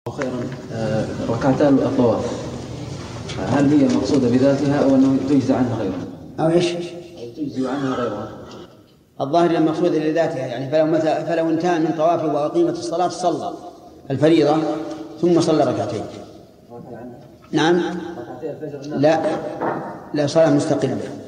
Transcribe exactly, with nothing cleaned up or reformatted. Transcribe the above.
خيرا. ركعتان الطواف هل هي مقصودة بذاتها أو أنه تجزي عنها غيرها؟ أو إيش؟ تجزي عنها غيرها. الظاهر المقصود لذاتها، يعني فلو متى فلو انتهى من طوافه وأقيمت الصلاة صلى الفريضة ثم صلى ركعتين. نعم. لا لا، صلاة مستقلة.